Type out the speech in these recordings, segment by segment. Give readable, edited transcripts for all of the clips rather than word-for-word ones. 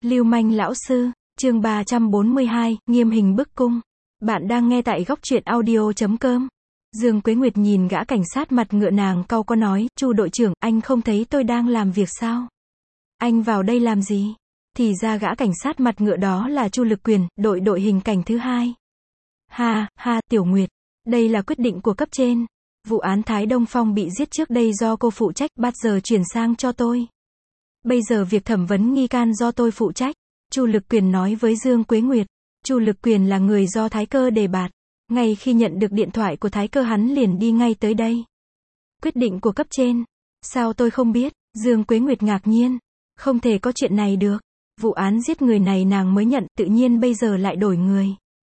Lưu manh lão sư, chương 342, nghiêm hình bức cung. Bạn đang nghe tại góc truyện audio.com. Dương Quế Nguyệt nhìn gã cảnh sát mặt ngựa, nàng cau có nói, Chu đội trưởng, anh không thấy tôi đang làm việc sao? Anh vào đây làm gì? Thì ra gã cảnh sát mặt ngựa đó là Chu Lực Quyền, đội hình cảnh thứ 2. Ha, Tiểu Nguyệt, đây là quyết định của cấp trên. Vụ án Thái Đông Phong bị giết trước đây do cô phụ trách, bắt giờ chuyển sang cho tôi. Bây giờ việc thẩm vấn nghi can do tôi phụ trách. Chu Lực Quyền nói với Dương Quế Nguyệt. Chu Lực Quyền là người do Thái Cơ đề bạt. Ngay khi nhận được điện thoại của Thái Cơ hắn liền đi ngay tới đây. Quyết định của cấp trên. Sao tôi không biết? Dương Quế Nguyệt ngạc nhiên. Không thể có chuyện này được. Vụ án giết người này nàng mới nhận, tự nhiên bây giờ lại đổi người.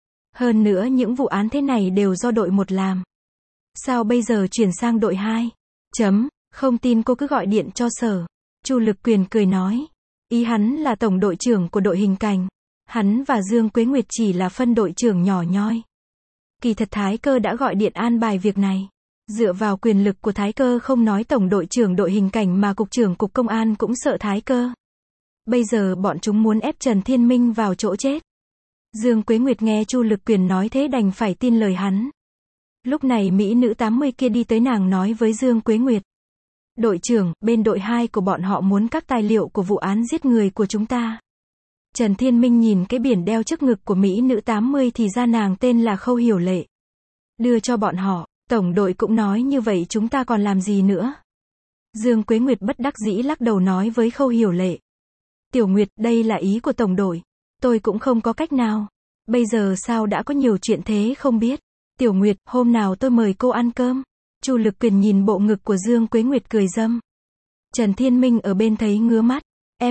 Hơn nữa những vụ án thế này đều do đội 1 làm. Sao bây giờ chuyển sang đội 2? Không tin cô cứ gọi điện cho sở. Chu Lực Quyền cười nói. Ý hắn là tổng đội trưởng của đội hình cảnh. Hắn và Dương Quế Nguyệt chỉ là phân đội trưởng nhỏ nhoi. Kỳ thật Thái Cơ đã gọi điện an bài việc này. Dựa vào quyền lực của Thái Cơ, không nói tổng đội trưởng đội hình cảnh mà cục trưởng cục công an cũng sợ Thái Cơ. Bây giờ bọn chúng muốn ép Trần Thiên Minh vào chỗ chết. Dương Quế Nguyệt nghe Chu Lực Quyền nói thế đành phải tin lời hắn. Lúc này mỹ nữ 80 kia đi tới, nàng nói với Dương Quế Nguyệt. Đội trưởng, bên đội 2 của bọn họ muốn các tài liệu của vụ án giết người của chúng ta. Trần Thiên Minh nhìn cái biển đeo trước ngực của mỹ nữ 80 thì ra nàng tên là Khâu Hiểu Lệ. Đưa cho bọn họ, tổng đội cũng nói như vậy chúng ta còn làm gì nữa. Dương Quế Nguyệt bất đắc dĩ lắc đầu nói với Khâu Hiểu Lệ. Tiểu Nguyệt, đây là ý của tổng đội. Tôi cũng không có cách nào. Bây giờ sao đã có nhiều chuyện thế không biết. Tiểu Nguyệt, hôm nào tôi mời cô ăn cơm. Chu Lực Quyền nhìn bộ ngực của Dương Quế Nguyệt cười dâm. Trần Thiên Minh ở bên thấy ngứa mắt.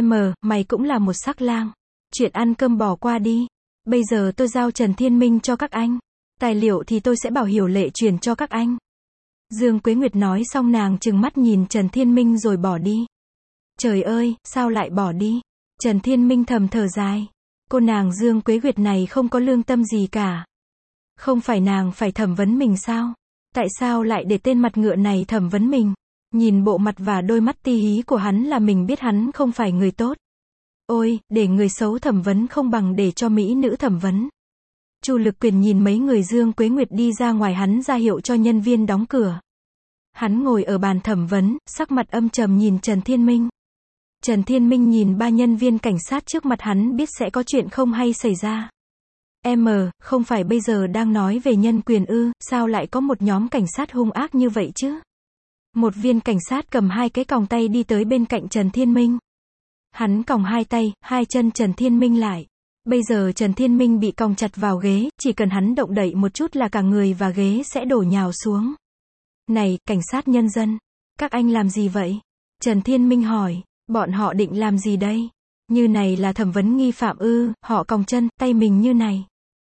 Mày cũng là một sắc lang. Chuyện ăn cơm bỏ qua đi. Bây giờ tôi giao Trần Thiên Minh cho các anh. Tài liệu thì tôi sẽ bảo Hiểu Lệ chuyển cho các anh. Dương Quế Nguyệt nói xong nàng trừng mắt nhìn Trần Thiên Minh rồi bỏ đi. Trời ơi, sao lại bỏ đi? Trần Thiên Minh thầm thở dài. Cô nàng Dương Quế Nguyệt này không có lương tâm gì cả. Không phải nàng phải thẩm vấn mình sao? Tại sao lại để tên mặt ngựa này thẩm vấn mình? Nhìn bộ mặt và đôi mắt ti hí của hắn là mình biết hắn không phải người tốt. Ôi, để người xấu thẩm vấn không bằng để cho mỹ nữ thẩm vấn. Chu Lực Quyền nhìn mấy người Dương Quế Nguyệt đi ra ngoài, hắn ra hiệu cho nhân viên đóng cửa. Hắn ngồi ở bàn thẩm vấn, sắc mặt âm trầm nhìn Trần Thiên Minh. Trần Thiên Minh nhìn 3 nhân viên cảnh sát trước mặt, hắn biết sẽ có chuyện không hay xảy ra. Không phải bây giờ đang nói về nhân quyền ư, sao lại có một nhóm cảnh sát hung ác như vậy chứ? Một viên cảnh sát cầm 2 cái còng tay đi tới bên cạnh Trần Thiên Minh. Hắn còng 2 tay, 2 chân Trần Thiên Minh lại. Bây giờ Trần Thiên Minh bị còng chặt vào ghế, chỉ cần hắn động đậy một chút là cả người và ghế sẽ đổ nhào xuống. Này, cảnh sát nhân dân, các anh làm gì vậy? Trần Thiên Minh hỏi, bọn họ định làm gì đây? Như này là thẩm vấn nghi phạm ư? Họ còng chân, tay mình như này.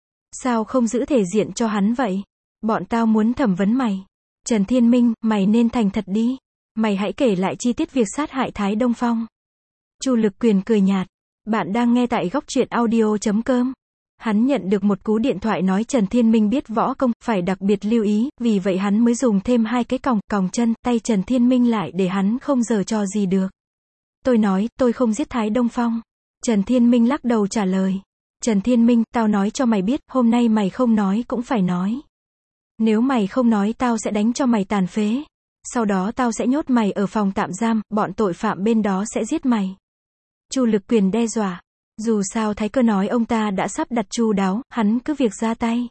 Sao không giữ thể diện cho hắn vậy? Bọn tao muốn thẩm vấn mày. Trần Thiên Minh, mày nên thành thật đi. Mày hãy kể lại chi tiết việc sát hại Thái Đông Phong. Chu Lực Quyền cười nhạt. Bạn đang nghe tại góc truyện audio.com. Hắn nhận được một cú điện thoại nói Trần Thiên Minh biết võ công, phải đặc biệt lưu ý, vì vậy hắn mới dùng thêm 2 cái còng chân, tay Trần Thiên Minh lại để hắn không giở trò gì được. Tôi nói, tôi không giết Thái Đông Phong. Trần Thiên Minh lắc đầu trả lời. Trần Thiên Minh, tao nói cho mày biết, hôm nay mày không nói cũng phải nói. Nếu mày không nói tao sẽ đánh cho mày tàn phế. Sau đó tao sẽ nhốt mày ở phòng tạm giam, bọn tội phạm bên đó sẽ giết mày. Chu Lực Quyền đe dọa. Dù sao Thái Cơ nói ông ta đã sắp đặt chu đáo, hắn cứ việc ra tay.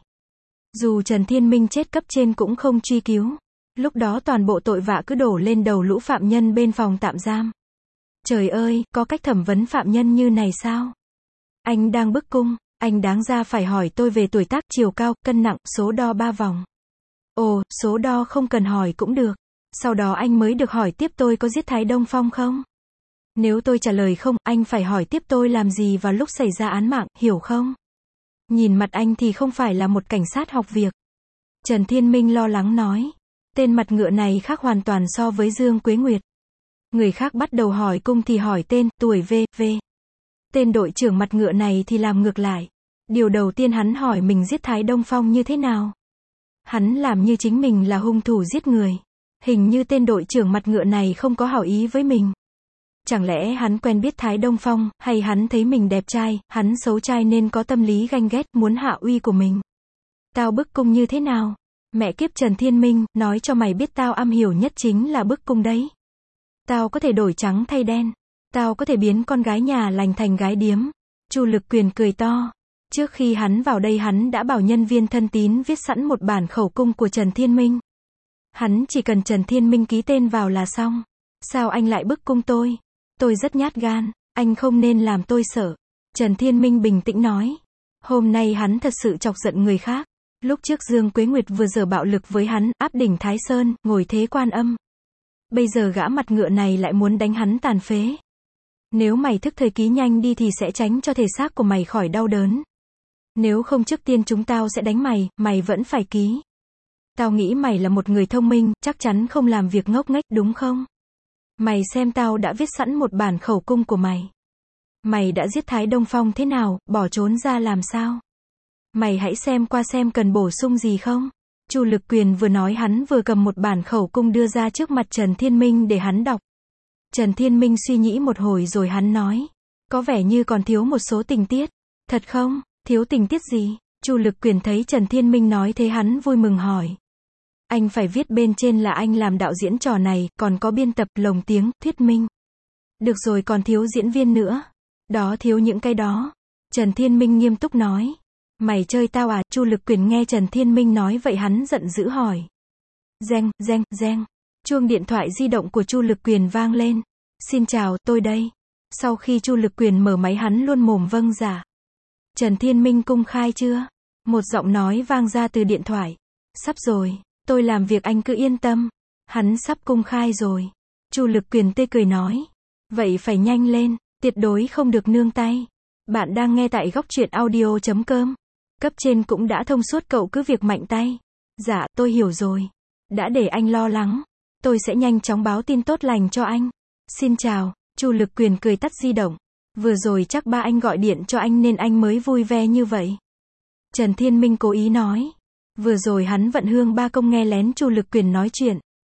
Dù Trần Thiên Minh chết cấp trên cũng không truy cứu. Lúc đó toàn bộ tội vạ cứ đổ lên đầu lũ phạm nhân bên phòng tạm giam. Trời ơi, có cách thẩm vấn phạm nhân như này sao? Anh đang bức cung, anh đáng ra phải hỏi tôi về tuổi tác, chiều cao, cân nặng, số đo 3 vòng. Ồ, số đo không cần hỏi cũng được. Sau đó anh mới được hỏi tiếp tôi có giết Thái Đông Phong không? Nếu tôi trả lời không, anh phải hỏi tiếp tôi làm gì vào lúc xảy ra án mạng, hiểu không? Nhìn mặt anh thì không phải là một cảnh sát học việc. Trần Thiên Minh lo lắng nói. Tên mặt ngựa này khác hoàn toàn so với Dương Quế Nguyệt. Người khác bắt đầu hỏi cung thì hỏi tên, tuổi v.v. Tên đội trưởng mặt ngựa này thì làm ngược lại. Điều đầu tiên hắn hỏi mình giết Thái Đông Phong như thế nào. Hắn làm như chính mình là hung thủ giết người. Hình như tên đội trưởng mặt ngựa này không có hảo ý với mình. Chẳng lẽ hắn quen biết Thái Đông Phong, hay hắn thấy mình đẹp trai, hắn xấu trai nên có tâm lý ganh ghét, muốn hạ uy của mình. Tao bức cung như thế nào? Mẹ kiếp Trần Thiên Minh, nói cho mày biết tao am hiểu nhất chính là bức cung đấy. Tao có thể đổi trắng thay đen. Tao có thể biến con gái nhà lành thành gái điếm. Chu Lực Quyền cười to. Trước khi hắn vào đây hắn đã bảo nhân viên thân tín viết sẵn một bản khẩu cung của Trần Thiên Minh. Hắn chỉ cần Trần Thiên Minh ký tên vào là xong. Sao anh lại bức cung tôi? Tôi rất nhát gan, anh không nên làm tôi sợ. Trần Thiên Minh bình tĩnh nói. Hôm nay hắn thật sự chọc giận người khác. Lúc trước Dương Quế Nguyệt vừa giở bạo lực với hắn, áp đỉnh Thái Sơn, ngồi thế Quan Âm. Bây giờ gã mặt ngựa này lại muốn đánh hắn tàn phế. Nếu mày thức thời ký nhanh đi thì sẽ tránh cho thể xác của mày khỏi đau đớn. Nếu không trước tiên chúng tao sẽ đánh mày, mày vẫn phải ký. Tao nghĩ mày là một người thông minh, chắc chắn không làm việc ngốc nghếch, đúng không? Mày xem tao đã viết sẵn một bản khẩu cung của mày. Mày đã giết Thái Đông Phong thế nào, bỏ trốn ra làm sao? Mày hãy xem qua xem cần bổ sung gì không? Chu Lực Quyền vừa nói hắn vừa cầm một bản khẩu cung đưa ra trước mặt Trần Thiên Minh để hắn đọc. Trần Thiên Minh suy nghĩ một hồi rồi hắn nói. Có vẻ như còn thiếu một số tình tiết. Thật không? Thiếu tình tiết gì? Chu Lực Quyền thấy Trần Thiên Minh nói thế hắn vui mừng hỏi. Anh phải viết bên trên là anh làm đạo diễn trò này, còn có biên tập, lồng tiếng, thuyết minh. Được rồi, còn thiếu diễn viên nữa. Đó, thiếu những cái đó. Trần Thiên Minh nghiêm túc nói. Mày chơi tao à? Chu Lực Quyền nghe Trần Thiên Minh nói vậy hắn giận dữ hỏi. Reng, reng, reng. Chuông điện thoại di động của Chu Lực Quyền vang lên. Xin chào, tôi đây. Sau khi Chu Lực Quyền mở máy hắn luôn mồm vâng dạ. Trần Thiên Minh công khai chưa? Một giọng nói vang ra từ điện thoại. Sắp rồi, tôi làm việc anh cứ yên tâm. Hắn sắp công khai rồi. Chu Lực Quyền tươi cười nói. Vậy phải nhanh lên, tuyệt đối không được nương tay. Bạn đang nghe tại góc truyện audio.com. Cấp trên cũng đã thông suốt, cậu cứ việc mạnh tay. Dạ, tôi hiểu rồi. Đã để anh lo lắng. Tôi sẽ nhanh chóng báo tin tốt lành cho anh. Xin chào. Chu Lực Quyền cười tắt di động. Vừa rồi chắc ba anh gọi điện cho anh nên anh mới vui vẻ như vậy. Trần Thiên Minh cố ý nói. Vừa rồi hắn vận hương ba công nghe lén Chu Lực Quyền nói chuyện.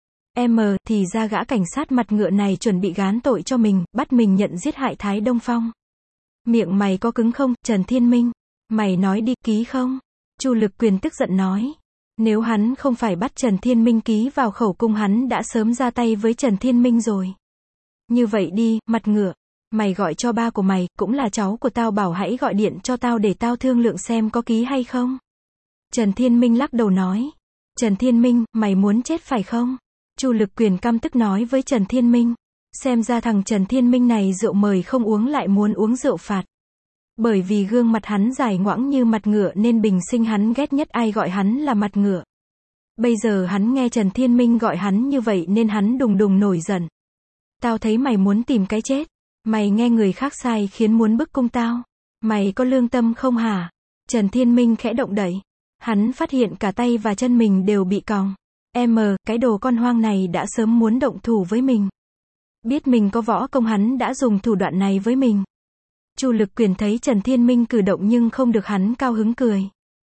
Thì ra gã cảnh sát mặt ngựa này chuẩn bị gán tội cho mình, bắt mình nhận giết hại Thái Đông Phong. Miệng mày có cứng không, Trần Thiên Minh? Mày nói đi, ký không? Chu Lực Quyền tức giận nói. Nếu hắn không phải bắt Trần Thiên Minh ký vào khẩu cung hắn đã sớm ra tay với Trần Thiên Minh rồi. Như vậy đi, mặt ngựa. Mày gọi cho ba của mày, cũng là cháu của tao, bảo hãy gọi điện cho tao để tao thương lượng xem có ký hay không. Trần Thiên Minh lắc đầu nói. Trần Thiên Minh, mày muốn chết phải không? Chu Lực Quyền căm tức nói với Trần Thiên Minh. Xem ra thằng Trần Thiên Minh này rượu mời không uống lại muốn uống rượu phạt. Bởi vì gương mặt hắn dài ngoãng như mặt ngựa nên bình sinh hắn ghét nhất ai gọi hắn là mặt ngựa. Bây giờ hắn nghe Trần Thiên Minh gọi hắn như vậy nên hắn đùng đùng nổi giận. Tao thấy mày muốn tìm cái chết. Mày nghe người khác sai khiến muốn bức cung tao. Mày có lương tâm không hả? Trần Thiên Minh khẽ động đậy. Hắn phát hiện cả tay và chân mình đều bị còng. Cái đồ con hoang này đã sớm muốn động thủ với mình. Biết mình có võ công hắn đã dùng thủ đoạn này với mình. Chu Lực Quyền thấy Trần Thiên Minh cử động nhưng không được hắn cao hứng cười.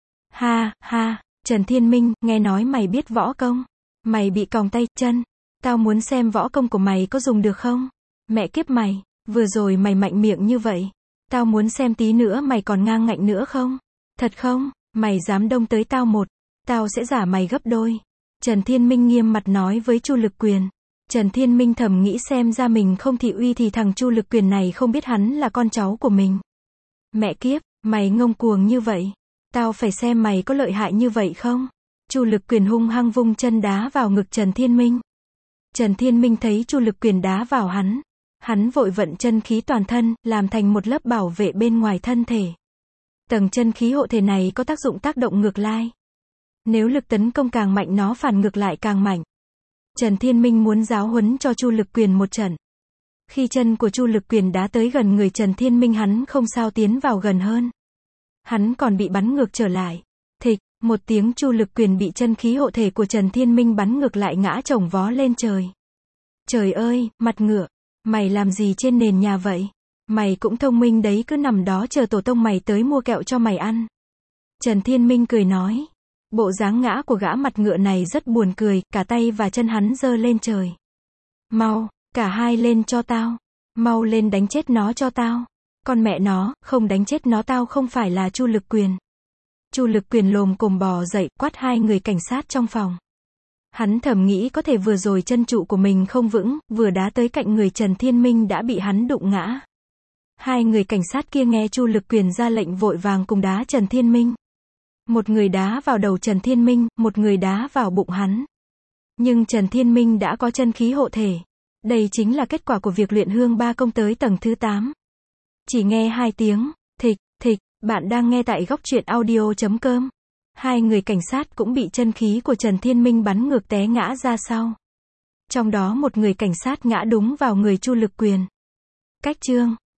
Ha, ha, Trần Thiên Minh, nghe nói mày biết võ công. Mày bị còng tay, chân. Tao muốn xem võ công của mày có dùng được không? Mẹ kiếp mày, vừa rồi mày mạnh miệng như vậy. Tao muốn xem tí nữa mày còn ngang ngạnh nữa không? Thật không? Mày dám đông tới tao một. Tao sẽ giả mày gấp đôi. Trần Thiên Minh nghiêm mặt nói với Chu Lực Quyền. Trần Thiên Minh thầm nghĩ xem ra mình không thị uy thì thằng Chu Lực Quyền này không biết hắn là con cháu của mình. Mẹ kiếp, mày ngông cuồng như vậy. Tao phải xem mày có lợi hại như vậy không? Chu Lực Quyền hung hăng vung chân đá vào ngực Trần Thiên Minh. Trần Thiên Minh thấy Chu Lực Quyền đá vào hắn. Hắn vội vận chân khí toàn thân, làm thành một lớp bảo vệ bên ngoài thân thể. Tầng chân khí hộ thể này có tác dụng tác động ngược lại. Nếu lực tấn công càng mạnh nó phản ngược lại càng mạnh. Trần Thiên Minh muốn giáo huấn cho Chu Lực Quyền một trận. Khi chân của Chu Lực Quyền đá tới gần người Trần Thiên Minh hắn không sao tiến vào gần hơn. Hắn còn bị bắn ngược trở lại. Thịch, một tiếng Chu Lực Quyền bị chân khí hộ thể của Trần Thiên Minh bắn ngược lại ngã chồng vó lên trời. Trời ơi, mặt ngựa, mày làm gì trên nền nhà vậy? Mày cũng thông minh đấy, cứ nằm đó chờ tổ tông mày tới mua kẹo cho mày ăn. Trần Thiên Minh cười nói. Bộ dáng ngã của gã mặt ngựa này rất buồn cười, cả tay và chân hắn giơ lên trời. Mau, cả hai lên cho tao. Mau lên đánh chết nó cho tao. Con mẹ nó, không đánh chết nó tao không phải là Chu Lực Quyền. Chu Lực Quyền lồm cồm bò dậy, quát hai người cảnh sát trong phòng. Hắn thầm nghĩ có thể vừa rồi chân trụ của mình không vững, vừa đá tới cạnh người Trần Thiên Minh đã bị hắn đụng ngã. Hai người cảnh sát kia nghe Chu Lực Quyền ra lệnh vội vàng cùng đá Trần Thiên Minh. Một người đá vào đầu Trần Thiên Minh, một người đá vào bụng hắn. Nhưng Trần Thiên Minh đã có chân khí hộ thể. Đây chính là kết quả của việc luyện hương ba công tới tầng thứ 8. Chỉ nghe hai tiếng, thịch, thịch, bạn đang nghe tại góc truyện audio.com. Hai người cảnh sát cũng bị chân khí của Trần Thiên Minh bắn ngược té ngã ra sau. Trong đó một người cảnh sát ngã đúng vào người Chu Lực Quyền. Cách chương